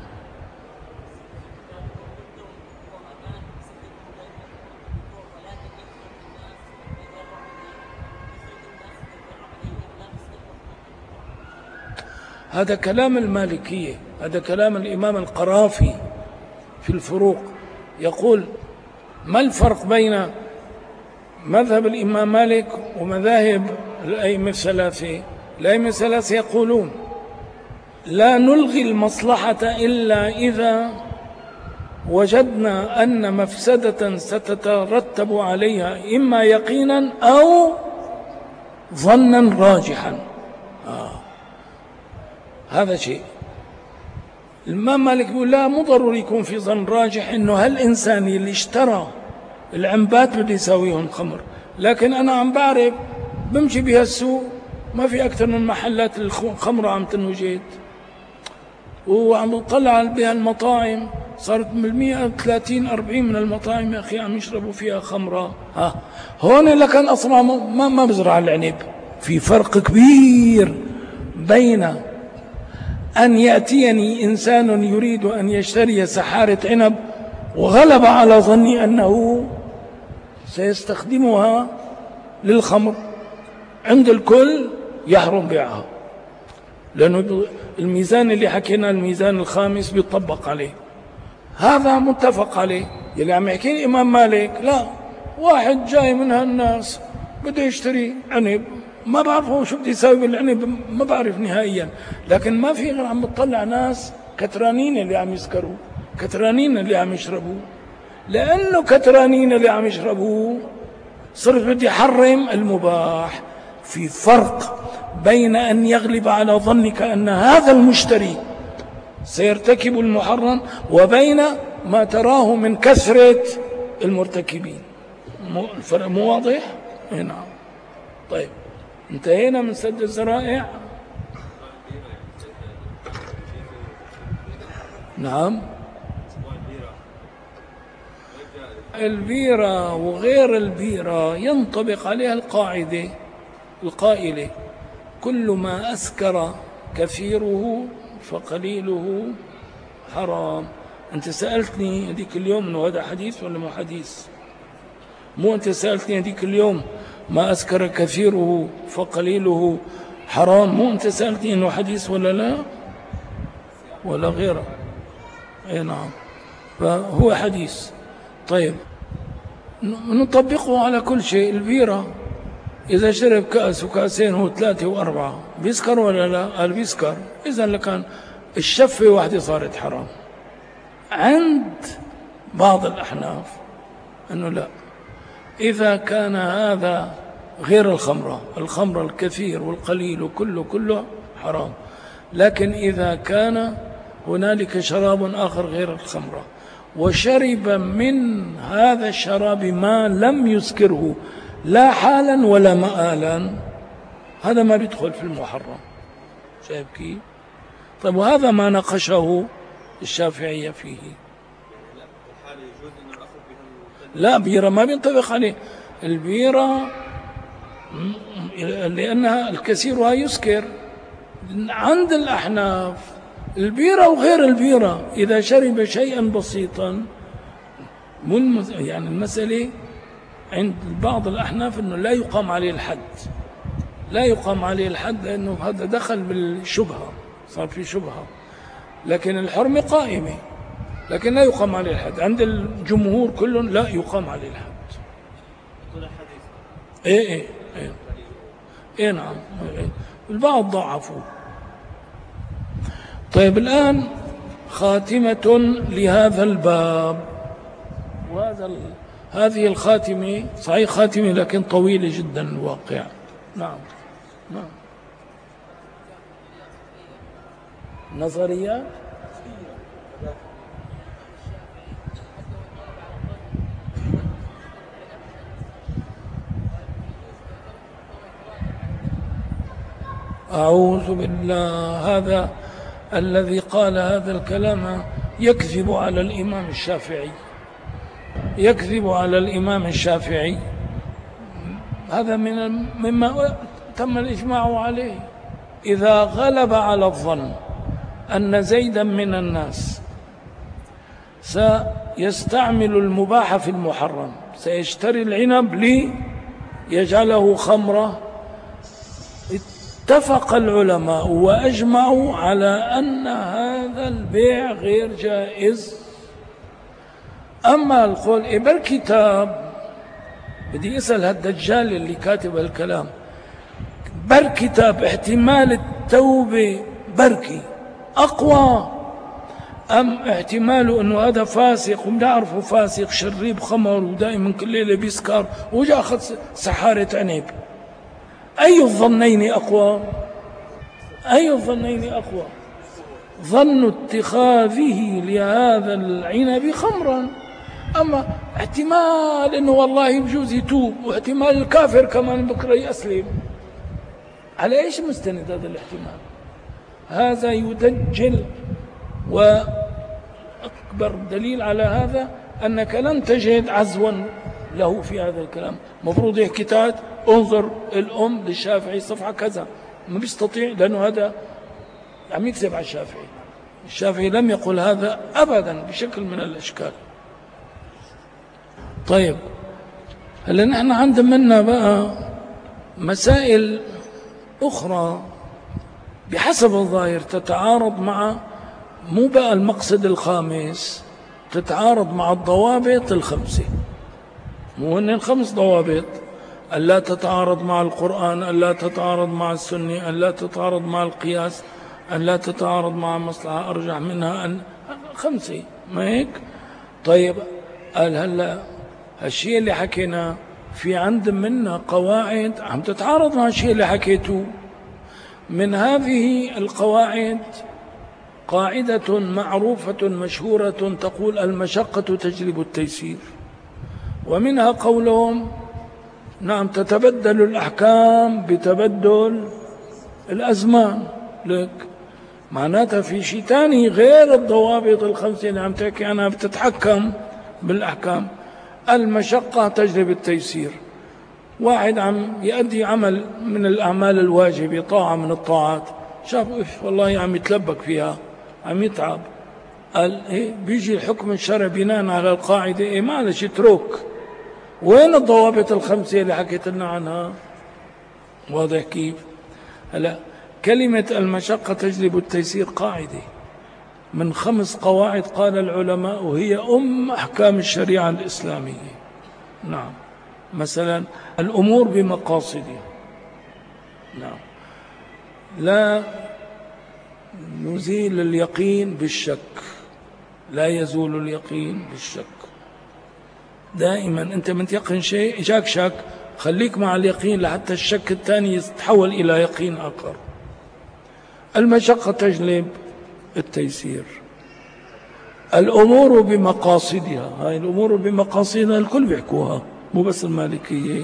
S1: هذا كلام المالكية، هذا كلام الإمام القرافي في الفروق، يقول ما الفرق بين مذهب الإمام مالك ومذاهب الأئمة الثلاثة؟ الأئمة الثلاثة يقولون لا نلغي المصلحة إلا إذا وجدنا أن مفسدة ستترتب عليها إما يقينا أو ظنا راجحا. هذا شيء. الإمام مالك يقول لا مو ضروري يكون في ظن راجح إنه هالإنسان اللي اشترى العنبات بده يساويهم خمر، لكن أنا عم بعرف بمشي بهالسوق ما في أكثر من محلات الخمرة عم تنوجد، وعم بطلع بهالمطاعم صارت بالمئة 30-40 من المطاعم يا أخي عم يشربوا فيها خمرة. هون لكن أصلا ما بزرع العنب. في فرق كبير بين أن يأتيني إنسان يريد أن يشتري سحارة عنب وغلب على ظني أنه سيستخدمها للخمر، عند الكل يحرم بيعها، لأنه الميزان اللي حكينا الميزان الخامس بيطبق عليه، هذا متفق عليه. يلي عم يحكي الإمام مالك لا، واحد جاي من هالناس بده يشتري عنب، ما بعرفه شو بده يساوي بالعنب، ما بعرف نهائيا، لكن ما في غير عم بتطلع ناس كترانين اللي عم يسكروا، كترانين اللي عم يشربوا، لأنه كترانين اللي عم يشربوا صرت بدي حرم المباح. في فرق بين أن يغلب على ظنك أن هذا المشتري سيرتكب المحرم، وبين ما تراه من كثرة المرتكبين. الفرق مو واضح؟ نعم. طيب انتهينا من سد الذرائع. نعم. البيرة وغير البيرة ينطبق عليها القاعدة القائلة: كل ما أسكر كثيره فقليله حرام. أنت سألتني هذيك اليوم أنه هذا حديث ولا مو حديث؟ مو أنت سألتني هذيك اليوم ما أسكر كثيره فقليله حرام؟ مو أنت سألتني أنه حديث ولا لا ولا غيره؟ أي نعم، فهو حديث. طيب نطبقه على كل شيء. البيرة إذا شرب كأس وكأسين هو 3 و4 بيسكر ولا لا؟ قال بيسكر. إذا لكان الشفة واحدة صارت حرام. عند بعض الأحناف أنه لا، إذا كان هذا غير الخمرة الكثير والقليل كله حرام، لكن إذا كان هنالك شراب آخر غير الخمرة وشرب من هذا الشراب ما لم يسكره لا حالا ولا مآلا، هذا ما بيدخل في المحرم. شايف كيف؟ طيب وهذا ما ناقشه الشافعية فيه. لا، بيرة ما بينطبق عليه البيرة، لأنها الكثيرها يسكر. عند الأحناف البيرة وغير البيرة إذا شرب شيئا بسيطا، يعني المسألة عند بعض الأحناف أنه لا يقام عليه الحد، لا يقام عليه الحد، لأنه هذا دخل بالشبهة، صار في شبهة، لكن الحرمة قائمة، لكن لا يقام عليه الحد. عند الجمهور كلهم لا يقام عليه الحد. إيه نعم، البعض ضعفوا. طيب الآن خاتمة لهذا الباب، هذه الخاتمة صحيح خاتمة لكن طويلة جدا الواقع. نعم. نظريات أعوذ بالله، هذا الذي قال هذا الكلام يكذب على الإمام الشافعي، يكذب على الإمام الشافعي. هذا مما تم الإجماع عليه. إذا غلب على الظن أن زيدا من الناس سيستعمل المباح في المحرم، سيشتري العنب ليجعله خمرة، اتفق العلماء وأجمعوا على أن هذا البيع غير جائز. أما القول بالكتاب، بدي أسأل هالدجال اللي كاتب الكلام، بالكتاب احتمال التوبة بركي أقوى أم احتمال أنه هذا فاسق وبنعرفه فاسق شريب خمر ودائما كل ليلة بيسكر وجاء أخذ سحارة عنب؟ أي الظنين أقوى؟ أي الظنين أقوى؟ ظن اتخاذه لهذا العنب خمرا، أما احتمال أنه والله بجوز يتوب، واحتمال الكافر كمان بكرة يسلم. على إيش مستند هذا الاحتمال؟ هذا يدجل أكبر دليل على هذا أنك لن تجد عزوا له في هذا الكلام. مفروض يحكي تات انظر الأم للشافعي صفحة كذا، ما بيستطيع، لأنه هذا عم يكذب على الشافعي. الشافعي لم يقل هذا أبدا بشكل من الأشكال. طيب هلا نحن عندنا بقى مسائل أخرى بحسب الظاهر تتعارض مع، مو بقى المقصد الخامس، تتعارض مع الضوابط الخمسة. مو هن الخمس ضوابط: ألا تتعارض مع القرآن، ألا تتعارض مع السنة، ألا تتعارض مع القياس، ألا تتعارض مع مصلحة أرجح منها، أن خمسة، ما هيك؟ طيب قال هلا هالشيء اللي حكينا في عند منا قواعد عم تتعارض مع الشيء اللي حكيته. من هذه القواعد قاعدة معروفة مشهورة تقول المشقة تجلب التيسير، ومنها قولهم نعم تتبدل الأحكام بتبدل الأزمان. لك معناتها في شيء تاني غير الضوابط الخمسة اللي عم تحكي عنها بتتحكم بالأحكام. المشقة تجلب التيسير. واحد عم يؤدي عمل من الأعمال الواجبة، طاعة من الطاعات، شاف والله عم يتلبك فيها، عم يتعب، قال إيه بيجي الحكم الشرعي بناء على القاعدة إيه معلش اترك. وين الضوابط الخمسة اللي حكيت لنا عنها؟ واضح كيف؟ هلا كلمة المشقة تجلب التيسير قاعدة من 5 قواعد قال العلماء وهي أحكام الشريعة الإسلامية. نعم، مثلا الأمور بمقاصدها. نعم، لا نزيل اليقين بالشك، لا يزول اليقين بالشك. دائما أنت متيقن شيء إجاك شك، خليك مع اليقين لحتى الشك الثاني يتحول إلى يقين آخر. المشقة تجلب التيسير. الأمور بمقاصدها، هاي الأمور بمقاصدها الكل بيحكوها مو بس المالكية.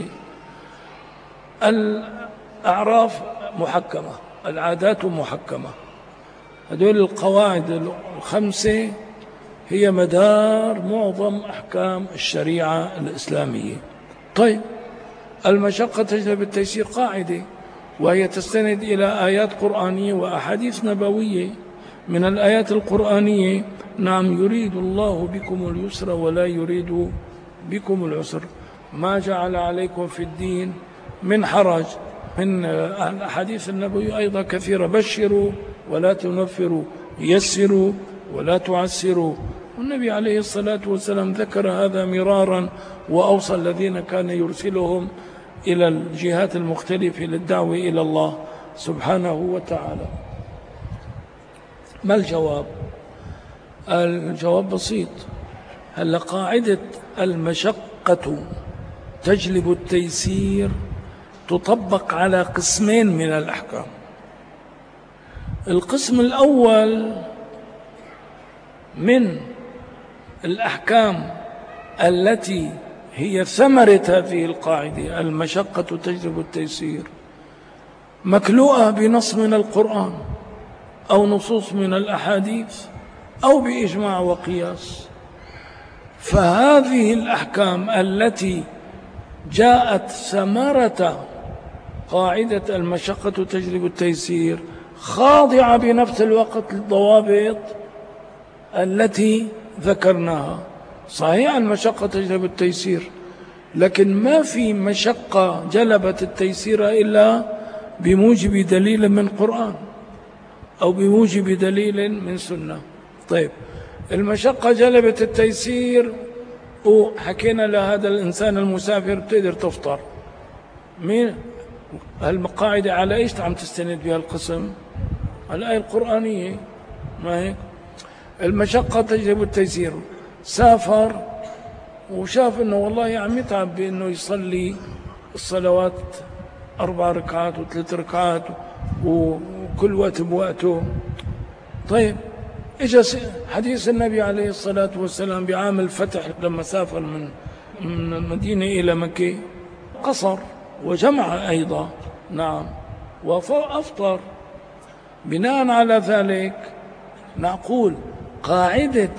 S1: الأعراف محكمة، العادات محكمة. هذول القواعد ال5 هي مدار معظم أحكام الشريعة الإسلامية. طيب المشقة تجلب التيسير قاعدة، وهي تستند إلى آيات قرآنية وأحاديث نبوية. من الآيات القرآنية نعم يريد الله بكم اليسر ولا يريد بكم العسر، ما جعل عليكم في الدين من حرج. من الأحاديث النبوية أيضا كثيرة: بشروا ولا تنفروا، يسروا ولا تعسروا. والنبي عليه الصلاة والسلام ذكر هذا مرارا، وأوصى الذين كان يرسلهم إلى الجهات المختلفة للدعوة إلى الله سبحانه وتعالى. ما الجواب؟ الجواب بسيط. هل قاعدة المشقة تجلب التيسير تطبق على قسمين من الأحكام. القسم الأول من الأحكام التي هي ثمرة هذه القاعدة، المشقة تجلب التيسير، مكلوءة بنص من القرآن أو نصوص من الأحاديث أو بإجماع وقياس. فهذه الأحكام التي جاءت ثمرة قاعدة المشقة تجلب التيسير خاضعة بنفس الوقت للضوابط التي ذكرناها. صحيح المشقة تجلب التيسير، لكن ما في مشقة جلبت التيسير إلا بموجب دليل من قرآن أو بموجب دليل من سنة. طيب المشقة جلبت التيسير، وحكينا لهذا الإنسان المسافر بتقدر تفطر. مين هالقاعدة على إيش عم تستند بها القسم؟ على الآية القرآنية، ما هيك؟ المشقة تجلب التيسير. سافر وشاف إنه والله عم يتعب بإنه يصلي الصلوات 4 ركعات و3 ركعات وكل وقت بوقته. طيب إجا حديث النبي عليه الصلاة والسلام بعام الفتح لما سافر من المدينة إلى مكة، قصر وجمع أيضا، نعم، وأفطر. بناء على ذلك نقول قاعدة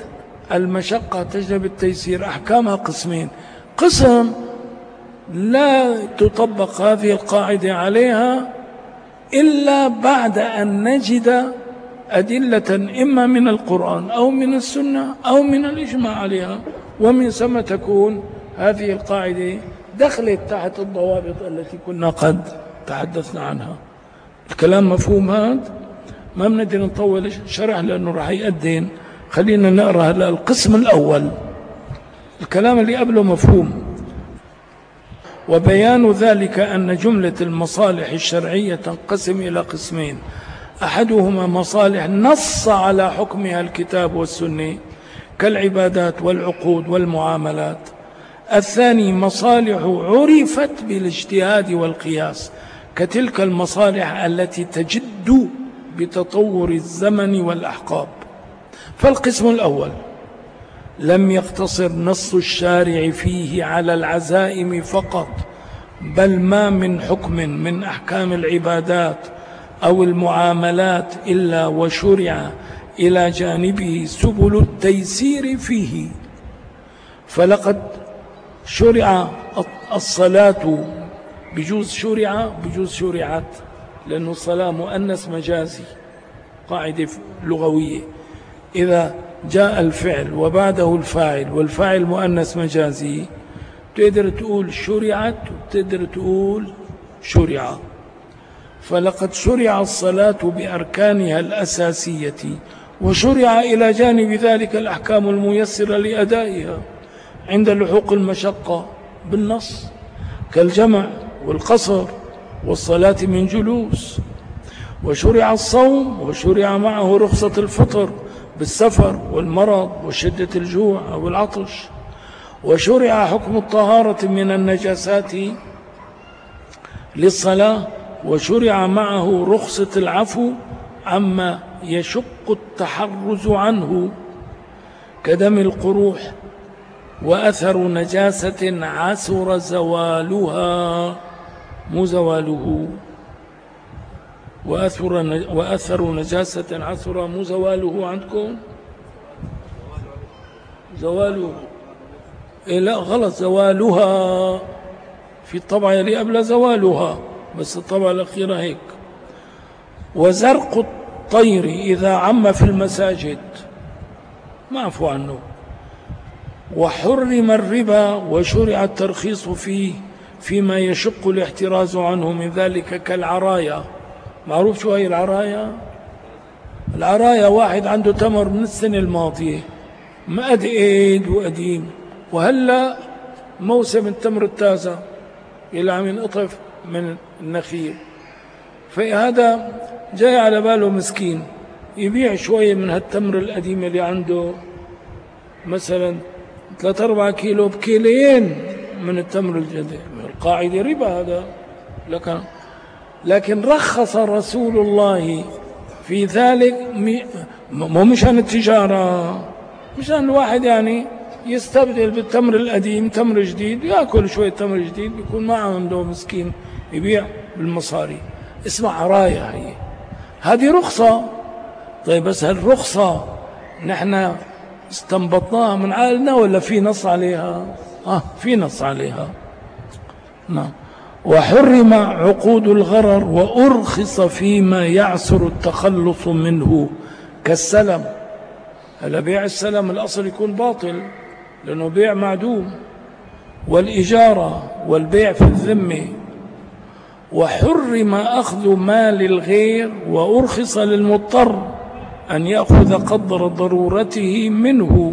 S1: المشقة تجلب التيسير أحكامها قسمين: قسم لا تطبق هذه القاعدة عليها إلا بعد أن نجد أدلة إما من القرآن أو من السنة أو من الإجماع عليها، ومن ثم تكون هذه القاعدة دخلت تحت الضوابط التي كنا قد تحدثنا عنها. الكلام مفهوم هذا؟ ما بنقدر نطول شرح لأنه راح يأذن. خلينا نقرأ هلا القسم الأول، الكلام اللي قبله مفهوم. وبيان ذلك أن جملة المصالح الشرعية تنقسم إلى قسمين: أحدهما مصالح نص على حكمها الكتاب والسنة كالعبادات والعقود والمعاملات. الثاني مصالح عرفت بالاجتهاد والقياس كتلك المصالح التي تجد بتطور الزمن والأحقاب. فالقسم الأول لم يقتصر نص الشارع فيه على العزائم فقط، بل ما من حكم من أحكام العبادات أو المعاملات إلا وشرع إلى جانبه سبل التيسير فيه. فلقد شرع الصلاة، بجوز شرع بجوز شرعت، لأنه الصلاة مؤنث مجازي، قاعدة لغوية. إذا جاء الفعل وبعده الفاعل والفاعل مؤنث مجازي تقدر تقول شرعت وتقدر تقول شرع. فلقد شرع الصلاة بأركانها الأساسية، وشرع إلى جانب ذلك الأحكام الميسرة لأدائها عند لحوق المشقة بالنص، كالجمع والقصر والصلاة من جلوس. وشرع الصوم وشرع معه رخصة الفطر بالسفر والمرض وشدة الجوع أو العطش. وشرع حكم الطهارة من النجاسات للصلاة، وشرع معه رخصة العفو عما يشق التحرز عنه كدم القروح وأثر نجاسة عسر زوالها، مو زواله، وأثر نجاسة عسر مو زواله عندكم، زواله إيه لا غلط، زوالها في الطبعة اللي قبل زوالها، بس الطبعة الأخيرة هيك. وزرق الطير إذا عم في المساجد معفو عنه. وحرم الربا وشرع الترخيص فيه فيما يشق الاحتراز عنه من ذلك كالعرايا. معروف شو هي العرايا؟ العرايا واحد عنده تمر من السنة الماضية مقدقد وقديم، وهلا موسم التمر التازة اللي عم ينقطف من النخيل، فهذا جاي على باله مسكين يبيع شوية من هالتمر القديم اللي عنده، مثلا 3-4 كيلو بكيلين من التمر الجديد. القاعدة ربا هذا، لكن رخص رسول الله في ذلك، مو مشان التجارة، مشان الواحد يعني يستبدل بالتمر القديم تمر جديد، يأكل شوية تمر جديد، بيكون ما عنده مسكين يبيع بالمصاري. اسمها عراية، هي هذه رخصة. طيب بس هالرخصة نحن استنبطناها من عقلنا ولا في نص عليها؟ في نص عليها، نعم. وحرم عقود الغرر وأرخص فيما يعسر التخلص منه كالسلم. هلا بيع السلم الأصل يكون باطل لأنه بيع معدوم، والإجارة والبيع في الذمة. وحرم أخذ مال الغير وأرخص للمضطر أن يأخذ قدر ضرورته منه.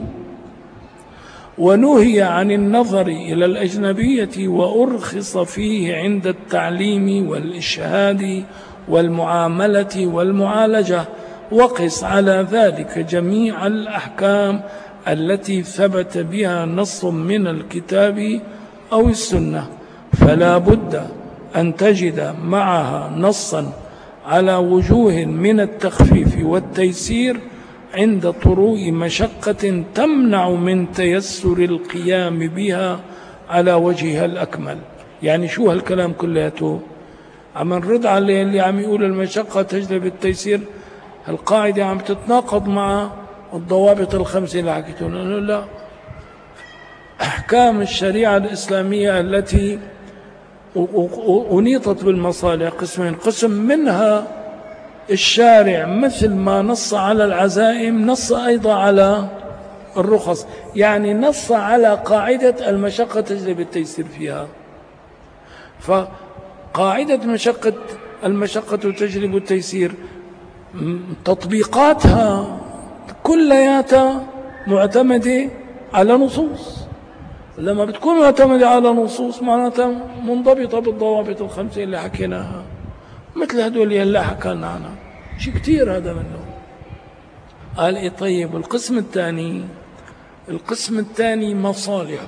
S1: ونهي عن النظر إلى الأجنبية وأرخص فيه عند التعليم والإشهاد والمعاملة والمعالجة. وقس على ذلك جميع الأحكام التي ثبت بها نص من الكتاب أو السنة، فلا بد أن تجد معها نصا على وجوه من التخفيف والتيسير عند طروء مشقة تمنع من تيسر القيام بها على وجهها الأكمل. يعني شو هالكلام كلياته؟ عم نرد على اللي عم يقول المشقة تجلب التيسير. القاعدة عم تتناقض مع الضوابط الخمسة اللي حكيتون، أنه لا، أحكام الشريعة الإسلامية التي أنيطت بالمصالح قسمين: قسم منها الشارع مثل ما نص على العزائم نص أيضا على الرخص، يعني نص على قاعدة المشقة تجلب التيسير فيها. فقاعدة المشقة تجلب التيسير تطبيقاتها كلياتها معتمدة على نصوص. لما بتكون معتمدة على نصوص معناتها منضبطة بالضوابط الخمسة اللي حكيناها، مثل هدول اللي حكينا عنها شيء كتير هذا منه. قال إيه طيب القسم الثاني مصالحه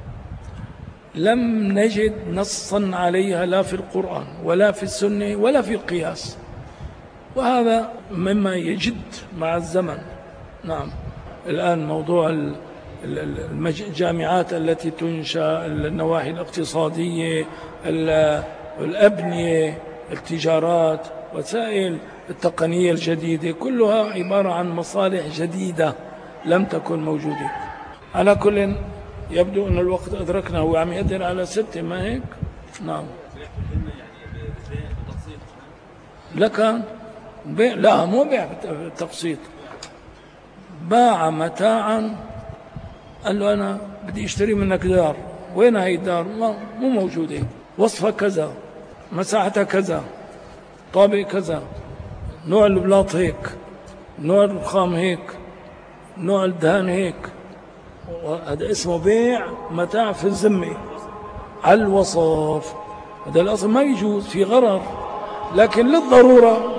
S1: لم نجد نصا عليها لا في القرآن ولا في السنة ولا في القياس، وهذا مما يجد مع الزمن. نعم، الآن موضوع الجامعات التي تنشأ، النواحي الاقتصادية، الأبنية، التجارات، وسائل التقنية الجديدة، كلها عبارة عن مصالح جديدة لم تكن موجودة. على كل يبدو أن الوقت أدركنا، هو عم يقدر على 6 ما هيك؟ نعم. لكن لا، مو بيع بالتقسيط، باع متاعا، قال له أنا بدي اشتري منك دار، وين هي الدار؟ مو موجودة، وصفها كذا، مساحتها كذا، طابق كذا، نوع البلاط هيك، نوع الرخام هيك، نوع الدهان هيك. هذا اسمه بيع متاع في الذمة على الوصف. هذا الأصل ما يجوز، في غرر، لكن للضرورة